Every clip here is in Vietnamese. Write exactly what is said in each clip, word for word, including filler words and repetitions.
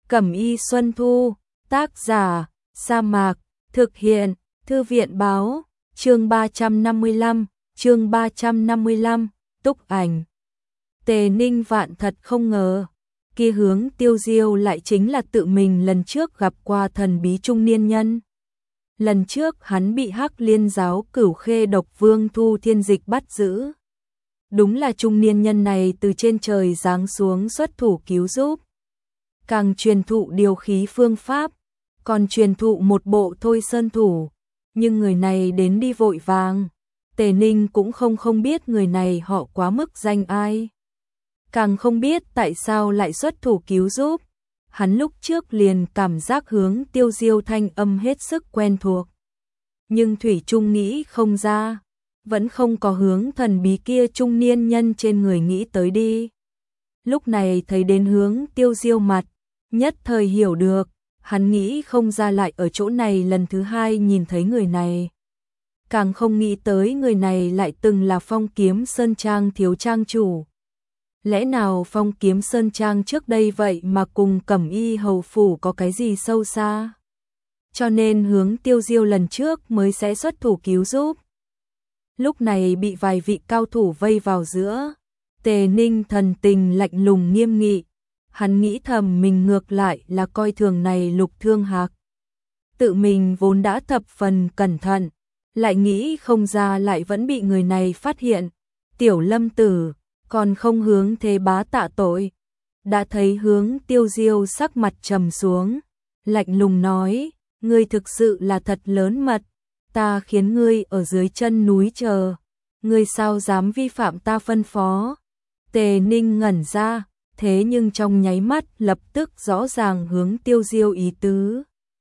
Cẩm Y Xuân Thu, tác giả, Sa Mạc, thực hiện, Thư viện báo, chương ba trăm năm mươi lăm, chương ba trăm năm mươi lăm, túc ảnh. Tề Ninh Vạn thật không ngờ, kia Hướng Tiêu Diêu lại chính là tự mình lần trước gặp qua thần bí trung niên nhân. Lần trước hắn bị Hắc Liên giáo Cửu Khê độc vương Thu Thiên Dịch bắt giữ. Đúng là trung niên nhân này từ trên trời giáng xuống xuất thủ cứu giúp. Càng truyền thụ điều khí phương pháp, còn truyền thụ một bộ thôi sơn thủ. Nhưng người này đến đi vội vàng. Tề Ninh cũng không không biết người này họ quá mức danh ai. Càng không biết tại sao lại xuất thủ cứu giúp. Hắn lúc trước liền cảm giác Hướng Tiêu Diêu thanh âm hết sức quen thuộc. Nhưng thủy chung nghĩ không ra. Vẫn không có hướng thần bí kia trung niên nhân trên người nghĩ tới đi. Lúc này thấy đến Hướng Tiêu Diêu mặt, nhất thời hiểu được, hắn nghĩ không ra lại ở chỗ này lần thứ hai nhìn thấy người này. Càng không nghĩ tới người này lại từng là Phong Kiếm Sơn Trang thiếu trang chủ. Lẽ nào Phong Kiếm Sơn Trang trước đây vậy mà cùng Cẩm Y hầu phủ có cái gì sâu xa? Cho nên Hướng Tiêu Diêu lần trước mới sẽ xuất thủ cứu giúp. Lúc này bị vài vị cao thủ vây vào giữa, Tề Ninh thần tình lạnh lùng nghiêm nghị. Hắn nghĩ thầm mình ngược lại là coi thường này Lục Thương Hạc. Tự mình vốn đã thập phần cẩn thận, lại nghĩ không ra lại vẫn bị người này phát hiện. Tiểu Lâm tử, còn không hướng thế bá tạ tội. Đã thấy Hướng Tiêu Diêu sắc mặt trầm xuống, lạnh lùng nói, ngươi thực sự là thật lớn mật. Ta khiến ngươi ở dưới chân núi chờ, ngươi sao dám vi phạm ta phân phó? Tề Ninh ngẩn ra, thế nhưng trong nháy mắt lập tức rõ ràng Hướng Tiêu Diêu ý tứ.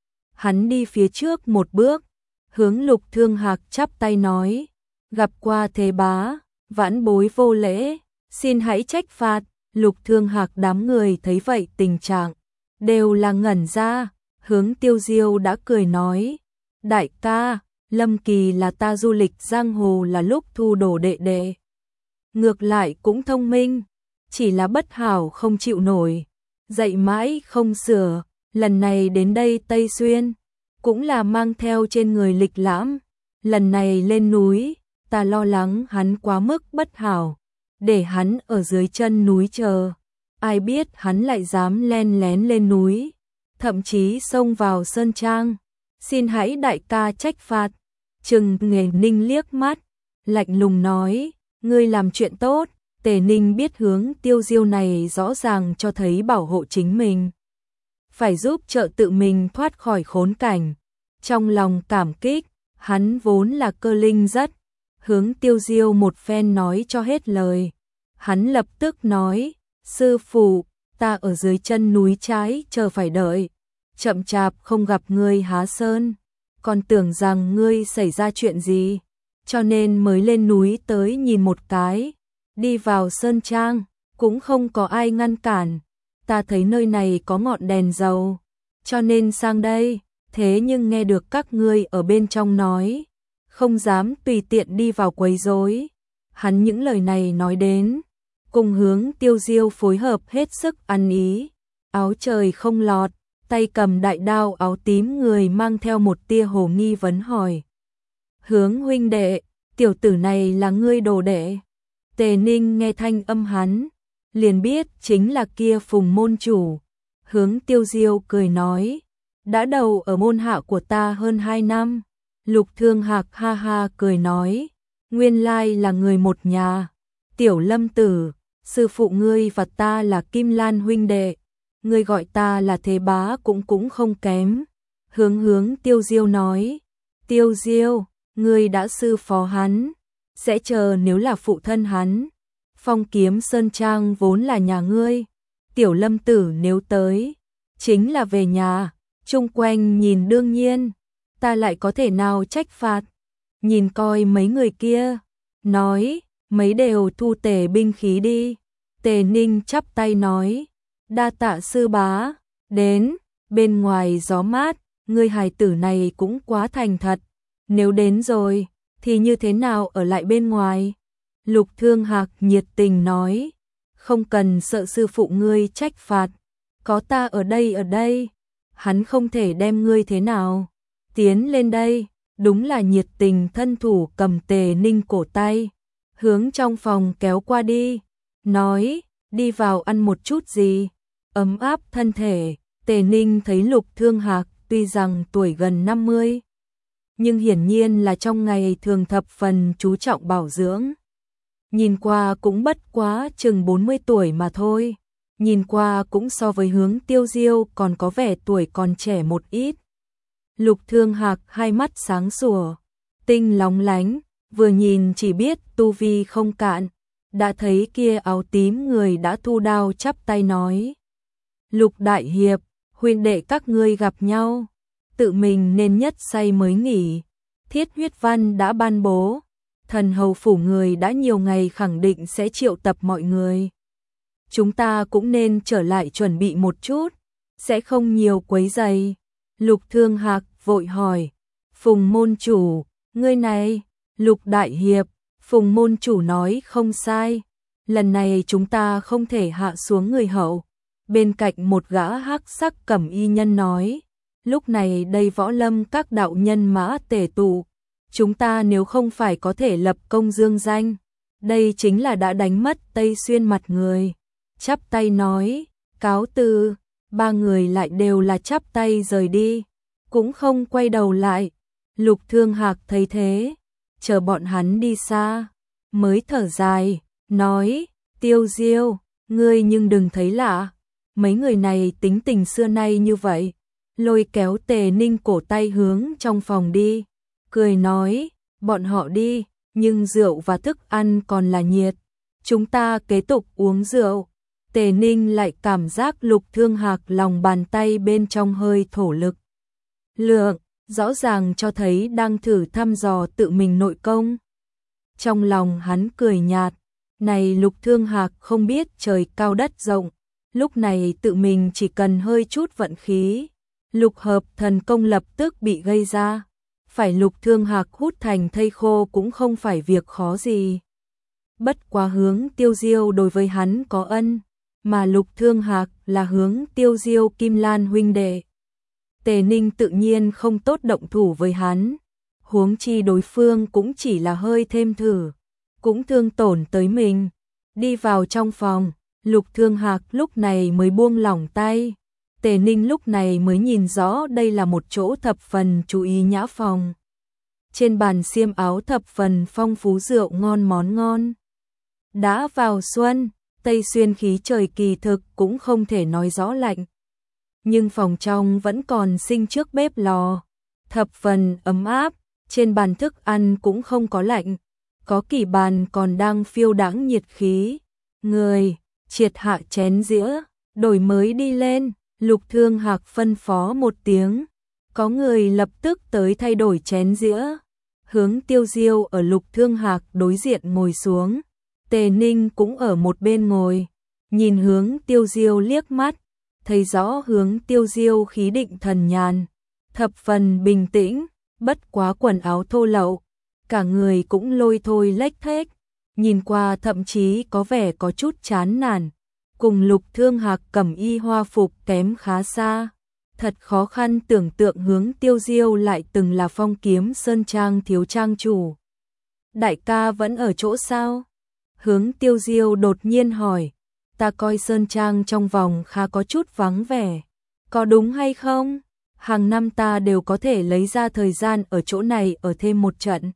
Hắn đi phía trước một bước, hướng Lục Thương Hạc chắp tay nói, gặp qua thế bá, vãn bối vô lễ, xin hãy trách phạt. Lục Thương Hạc đám người thấy vậy tình trạng, đều là ngẩn ra. Hướng Tiêu Diêu đã cười nói, đại ca, Lâm Kỳ là ta du lịch giang hồ là lúc thu đồ đệ đệ. Ngược lại cũng thông minh, chỉ là bất hảo không chịu nổi, dạy mãi không sửa. Lần này đến đây Tây Xuyên, cũng là mang theo trên người lịch lãm. Lần này lên núi, ta lo lắng hắn quá mức bất hảo, để hắn ở dưới chân núi chờ. Ai biết hắn lại dám len lén lên núi, thậm chí xông vào sơn trang. Xin hãy đại ca trách phạt. Trừng Nghề Ninh liếc mắt, lạnh lùng nói, ngươi làm chuyện tốt. Tề Ninh biết Hướng Tiêu Diêu này rõ ràng cho thấy bảo hộ chính mình, phải giúp trợ tự mình thoát khỏi khốn cảnh. Trong lòng cảm kích, hắn vốn là cơ linh rất. Hướng Tiêu Diêu một phen nói cho hết lời. Hắn lập tức nói, sư phụ, ta ở dưới chân núi trái chờ phải đợi. Chậm chạp không gặp ngươi há sơn, còn tưởng rằng ngươi xảy ra chuyện gì, cho nên mới lên núi tới nhìn một cái. Đi vào sơn trang, cũng không có ai ngăn cản. Ta thấy nơi này có ngọn đèn dầu, cho nên sang đây. Thế nhưng nghe được các ngươi ở bên trong nói, không dám tùy tiện đi vào quấy rối. Hắn những lời này nói đến, cùng Hướng Tiêu Diêu phối hợp hết sức ăn ý. Áo trời không lọt, tay cầm đại đao áo tím người mang theo một tia hồ nghi vấn hỏi, Hướng huynh đệ, tiểu tử này là ngươi đồ đệ? Tề Ninh nghe thanh âm hắn, liền biết chính là kia Phùng môn chủ. Hướng Tiêu Diêu cười nói, đã đầu ở môn hạ của ta hơn hai năm. Lục Thương Hạc ha ha cười nói, nguyên lai là người một nhà. Tiểu Lâm tử, sư phụ ngươi và ta là Kim Lan huynh đệ, ngươi gọi ta là thế bá cũng cũng không kém. Hướng Hướng Tiêu Diêu nói, Tiêu Diêu, ngươi đã sư phó hắn, sẽ chờ nếu là phụ thân hắn. Phong Kiếm Sơn Trang vốn là nhà ngươi, Tiểu Lâm tử nếu tới, chính là về nhà. Chung quanh nhìn đương nhiên, ta lại có thể nào trách phạt. Nhìn coi mấy người kia, nói, mấy đều thu tề binh khí đi. Tề Ninh chắp tay nói, đa tạ sư bá. Đến, bên ngoài gió mát, ngươi hài tử này cũng quá thành thật. Nếu đến rồi, thì như thế nào ở lại bên ngoài? Lục Thương Hạc nhiệt tình nói, không cần sợ sư phụ ngươi trách phạt. có ta ở đây ở đây, hắn không thể đem ngươi thế nào. Tiến lên đây, đúng là nhiệt tình thân thủ cầm Tề Ninh cổ tay, hướng trong phòng kéo qua đi, nói, đi vào ăn một chút gì, ấm áp thân thể. Tề Ninh thấy Lục Thương Hạc tuy rằng tuổi gần năm mươi, nhưng hiển nhiên là trong ngày thường thập phần chú trọng bảo dưỡng. Nhìn qua cũng bất quá chừng bốn mươi tuổi mà thôi, nhìn qua cũng so với Hướng Tiêu Diêu còn có vẻ tuổi còn trẻ một ít. Lục Thương Hạc hai mắt sáng sủa, tinh lóng lánh, vừa nhìn chỉ biết tu vi không cạn, đã thấy kia áo tím người đã thu đao chắp tay nói. Lục đại hiệp, huynh đệ các ngươi gặp nhau, tự mình nên nhất say mới nghỉ, thiết huyết văn đã ban bố, thần hầu phủ người đã nhiều ngày khẳng định sẽ triệu tập mọi người. Chúng ta cũng nên trở lại chuẩn bị một chút, sẽ không nhiều quấy rầy. Lục Thương Hạc vội hỏi, Phùng môn chủ, ngươi này, Lục đại hiệp, Phùng môn chủ nói không sai, lần này chúng ta không thể hạ xuống người hậu. Bên cạnh một gã hắc sắc cẩm y nhân nói, lúc này đây võ lâm các đạo nhân mã tề tụ, chúng ta nếu không phải có thể lập công dương danh, đây chính là đã đánh mất Tây Xuyên mặt người. Chắp tay nói, cáo từ, ba người lại đều là chắp tay rời đi, cũng không quay đầu lại. Lục Thương Hạc thấy thế, chờ bọn hắn đi xa, mới thở dài, nói, Tiêu Diêu, ngươi nhưng đừng thấy lạ, mấy người này tính tình xưa nay như vậy. Lôi kéo Tề Ninh cổ tay hướng trong phòng đi, cười nói, bọn họ đi, nhưng rượu và thức ăn còn là nhiệt, chúng ta kế tục uống rượu. Tề Ninh lại cảm giác Lục Thương Hạc lòng bàn tay bên trong hơi thổ lực lượng, rõ ràng cho thấy đang thử thăm dò tự mình nội công. Trong lòng hắn cười nhạt, này Lục Thương Hạc không biết trời cao đất rộng, lúc này tự mình chỉ cần hơi chút vận khí, lục hợp thần công lập tức bị gây ra, phải Lục Thương Hạc hút thành thây khô cũng không phải việc khó gì. Bất quá Hướng Tiêu Diêu đối với hắn có ân, mà Lục Thương Hạc là Hướng Tiêu Diêu Kim Lan huynh đệ. Tề Ninh tự nhiên không tốt động thủ với hắn, huống chi đối phương cũng chỉ là hơi thêm thử, cũng thương tổn tới mình. Đi vào trong phòng, Lục Thương Hạc lúc này mới buông lỏng tay. Tề Ninh lúc này mới nhìn rõ đây là một chỗ thập phần chú ý nhã phòng. Trên bàn xiêm áo thập phần phong phú rượu ngon món ngon. Đã vào xuân, Tây Xuyên khí trời kỳ thực cũng không thể nói rõ lạnh. Nhưng phòng trong vẫn còn sinh trước bếp lò, thập phần ấm áp, trên bàn thức ăn cũng không có lạnh, có kỷ bàn còn đang phiêu đãng nhiệt khí. Người, triệt hạ chén dĩa, đổi mới đi lên. Lục Thương Hạc phân phó một tiếng, có người lập tức tới thay đổi chén dĩa. Hướng Tiêu Diêu ở Lục Thương Hạc đối diện ngồi xuống, Tề Ninh cũng ở một bên ngồi, nhìn Hướng Tiêu Diêu liếc mắt, thấy rõ Hướng Tiêu Diêu khí định thần nhàn, thập phần bình tĩnh, bất quá quần áo thô lậu, cả người cũng lôi thôi lếch thếch, nhìn qua thậm chí có vẻ có chút chán nản. Cùng Lục Thương Hạc cẩm y hoa phục kém khá xa, thật khó khăn tưởng tượng Hướng Tiêu Diêu lại từng là Phong Kiếm Sơn Trang thiếu trang chủ. Đại ca vẫn ở chỗ sao? Hướng Tiêu Diêu đột nhiên hỏi, ta coi Sơn Trang trong vòng khá có chút vắng vẻ, có đúng hay không? Hàng năm ta đều có thể lấy ra thời gian ở chỗ này ở thêm một trận.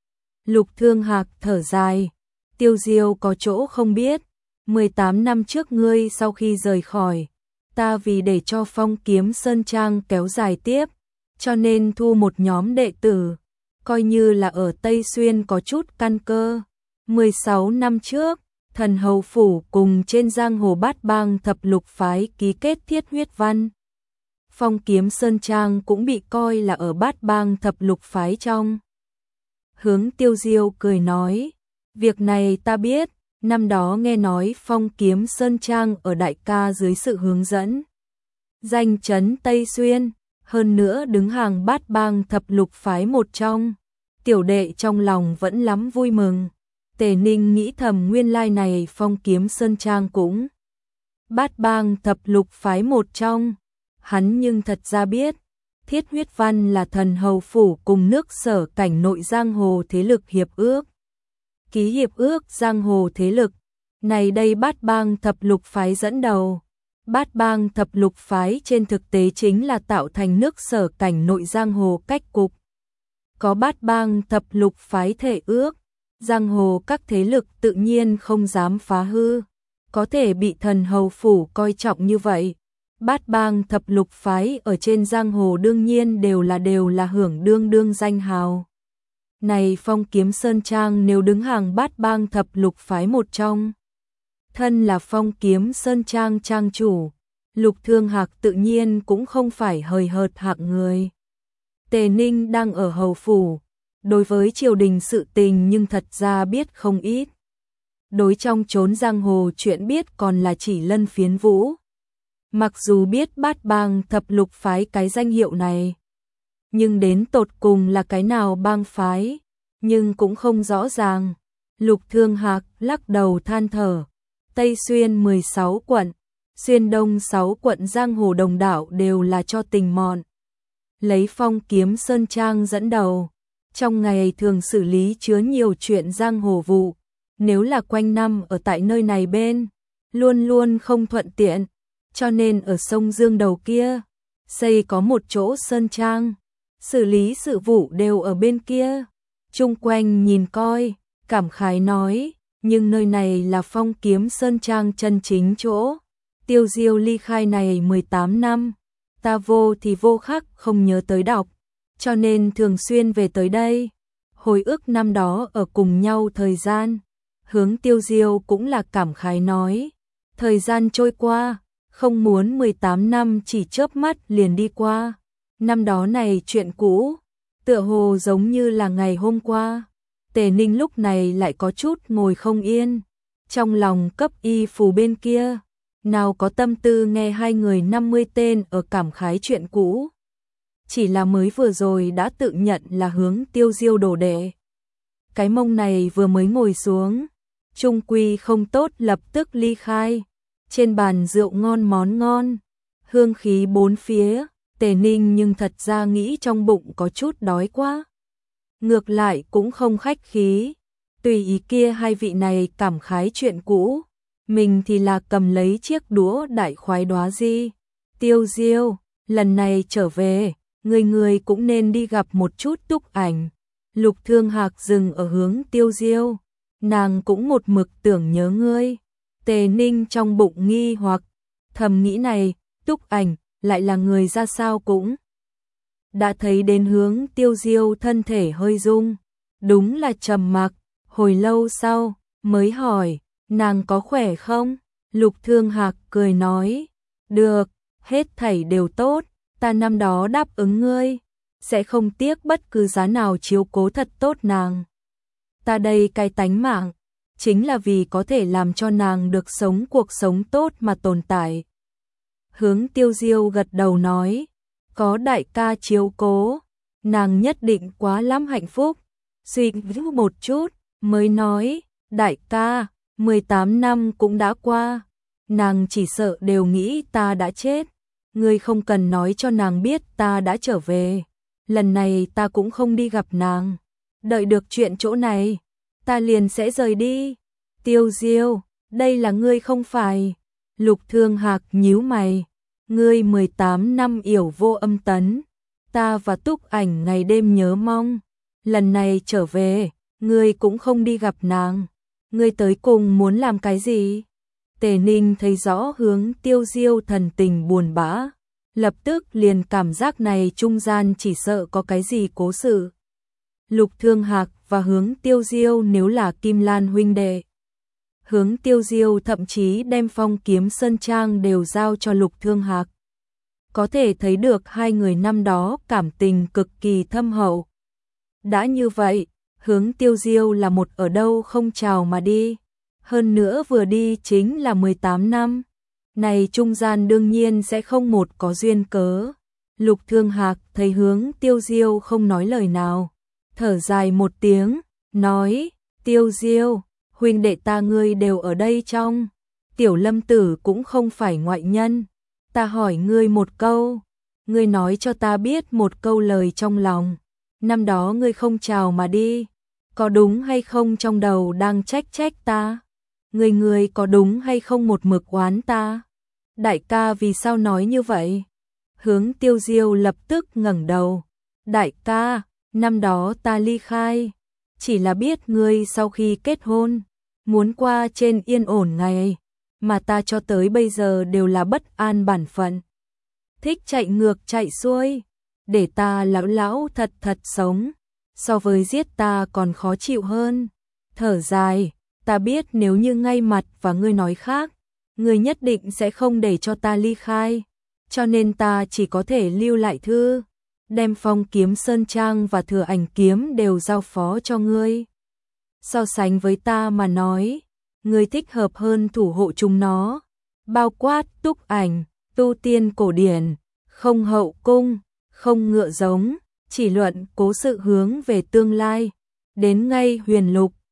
Lục Thương Hạc thở dài, Tiêu Diêu có chỗ không biết. mười tám năm trước ngươi sau khi rời khỏi, ta vì để cho Phong Kiếm Sơn Trang kéo dài tiếp, cho nên thu một nhóm đệ tử, coi như là ở Tây Xuyên có chút căn cơ. mười sáu năm trước, thần hầu phủ cùng trên giang hồ bát bang thập lục phái ký kết thiết huyết văn. Phong Kiếm Sơn Trang cũng bị coi là ở bát bang thập lục phái trong. Hướng Tiêu Diêu cười nói, việc này ta biết. Năm đó nghe nói Phong Kiếm Sơn Trang ở đại ca dưới sự hướng dẫn, danh chấn Tây Xuyên, hơn nữa đứng hàng bát bang thập lục phái một trong. Tiểu đệ trong lòng vẫn lắm vui mừng. Tề Ninh nghĩ thầm nguyên lai này Phong Kiếm Sơn Trang cũng Bát Bang thập lục phái một trong. Hắn nhưng thật ra biết, Thiết Huyết Văn là thần hầu phủ cùng nước Sở cảnh nội giang hồ thế lực hiệp ước. Ký hiệp ước giang hồ thế lực, này đây Bát Bang thập lục phái dẫn đầu. Bát Bang thập lục phái trên thực tế chính là tạo thành nước Sở cảnh nội giang hồ cách cục. Có Bát Bang thập lục phái thể ước, giang hồ các thế lực tự nhiên không dám phá hư, có thể bị thần hầu phủ coi trọng như vậy. Bát Bang thập lục phái ở trên giang hồ đương nhiên đều là đều là hưởng đương đương danh hào. Này Phong Kiếm Sơn Trang nếu đứng hàng Bát Bang thập lục phái một trong, thân là Phong Kiếm Sơn Trang trang chủ, Lục Thương Hạc tự nhiên cũng không phải hời hợt hạng người. Tề Ninh đang ở hầu phủ, đối với triều đình sự tình nhưng thật ra biết không ít. Đối trong chốn giang hồ chuyện biết còn là chỉ Lân Phiến Vũ. Mặc dù biết Bát Bang thập lục phái cái danh hiệu này, nhưng đến tột cùng là cái nào bang phái, nhưng cũng không rõ ràng. Lục Thương Hạc lắc đầu than thở, Tây Xuyên mười sáu quận, Xuyên Đông sáu quận giang hồ đồng đảo đều là cho tình mọn. Lấy Phong Kiếm Sơn Trang dẫn đầu, trong ngày thường xử lý chứa nhiều chuyện giang hồ vụ, nếu là quanh năm ở tại nơi này bên, luôn luôn không thuận tiện, cho nên ở sông Dương đầu kia, xây có một chỗ Sơn Trang, xử lý sự vụ đều ở bên kia. Chung quanh nhìn coi, cảm khái nói, nhưng nơi này là Phong Kiếm Sơn Trang chân chính chỗ. Tiêu Diêu ly khai này mười tám năm, ta vô thì vô khắc không nhớ tới đọc, cho nên thường xuyên về tới đây. Hồi ức năm đó ở cùng nhau thời gian, Hướng Tiêu Diêu cũng là cảm khái nói, thời gian trôi qua, không muốn mười tám năm chỉ chớp mắt liền đi qua. Năm đó này chuyện cũ, tựa hồ giống như là ngày hôm qua. Tề Ninh lúc này lại có chút ngồi không yên, trong lòng cấp y phù bên kia, nào có tâm tư nghe hai người năm mươi tên ở cảm khái chuyện cũ. Chỉ là mới vừa rồi đã tự nhận là Hướng Tiêu Diêu đồ đệ. Cái mông này vừa mới ngồi xuống, trung quy không tốt lập tức ly khai. Trên bàn rượu ngon món ngon, hương khí bốn phía, Tề Ninh nhưng thật ra nghĩ trong bụng có chút đói quá. Ngược lại cũng không khách khí, tùy ý kia hai vị này cảm khái chuyện cũ, mình thì là cầm lấy chiếc đũa đại khoái đóa di. Tiêu Diêu, lần này trở về, người người cũng nên đi gặp một chút Túc Ảnh. Lục Thương Hạc dừng ở Hướng Tiêu Diêu, nàng cũng một mực tưởng nhớ ngươi. Tề Ninh trong bụng nghi hoặc, thầm nghĩ này, Túc Ảnh lại là người ra sao cũng. Đã thấy đến Hướng Tiêu Diêu thân thể hơi rung, đúng là trầm mặc, hồi lâu sau mới hỏi, nàng có khỏe không? Lục Thương Hạc cười nói, được, hết thảy đều tốt, ta năm đó đáp ứng ngươi, sẽ không tiếc bất cứ giá nào chiếu cố thật tốt nàng. Ta đây cái tánh mạng, chính là vì có thể làm cho nàng được sống cuộc sống tốt mà tồn tại. Hướng Tiêu Diêu gật đầu nói, có đại ca chiếu cố, nàng nhất định quá lắm hạnh phúc. Suy nghĩ một chút, mới nói, đại ca, mười tám năm cũng đã qua, nàng chỉ sợ đều nghĩ ta đã chết. Ngươi không cần nói cho nàng biết ta đã trở về, lần này ta cũng không đi gặp nàng. Đợi được chuyện chỗ này, ta liền sẽ rời đi. Tiêu Diêu, đây là ngươi không phải. Lục Thương Hạc nhíu mày, ngươi mười tám năm yểu vô âm tấn, ta và Túc Ảnh ngày đêm nhớ mong, lần này trở về, ngươi cũng không đi gặp nàng, ngươi tới cùng muốn làm cái gì? Tề Ninh thấy rõ Hướng Tiêu Diêu thần tình buồn bã, lập tức liền cảm giác này trung gian chỉ sợ có cái gì cố sự. Lục Thương Hạc và Hướng Tiêu Diêu nếu là Kim Lan huynh đệ, Hướng Tiêu Diêu thậm chí đem Phong Kiếm Sơn Trang đều giao cho Lục Thương Hạc. Có thể thấy được hai người năm đó cảm tình cực kỳ thâm hậu. Đã như vậy, Hướng Tiêu Diêu là một ở đâu không chào mà đi, hơn nữa vừa đi chính là mười tám năm. Này trung gian đương nhiên sẽ không một có duyên cớ. Lục Thương Hạc thấy Hướng Tiêu Diêu không nói lời nào, thở dài một tiếng, nói, Tiêu Diêu, huynh đệ ta ngươi đều ở đây trong. Tiểu Lâm Tử cũng không phải ngoại nhân. Ta hỏi ngươi một câu, ngươi nói cho ta biết một câu lời trong lòng. Năm đó ngươi không chào mà đi, có đúng hay không trong đầu đang trách trách ta? Ngươi ngươi có đúng hay không một mực oán ta? Đại ca vì sao nói như vậy? Hướng Tiêu Diêu lập tức ngẩng đầu. Đại ca, năm đó ta ly khai, chỉ là biết ngươi sau khi kết hôn, muốn qua trên yên ổn ngày, mà ta cho tới bây giờ đều là bất an bản phận. Thích chạy ngược chạy xuôi, để ta lão lão thật thật sống, so với giết ta còn khó chịu hơn. Thở dài, ta biết nếu như ngay mặt và ngươi nói khác, ngươi nhất định sẽ không để cho ta ly khai, cho nên ta chỉ có thể lưu lại thư, đem Phong Kiếm Sơn Trang và Thừa Ảnh Kiếm đều giao phó cho ngươi. So sánh với ta mà nói, ngươi thích hợp hơn thủ hộ chúng nó, bao quát Túc Ảnh, tu tiên cổ điển, không hậu cung, không ngựa giống, chỉ luận cố sự hướng về tương lai, đến ngay huyền lục,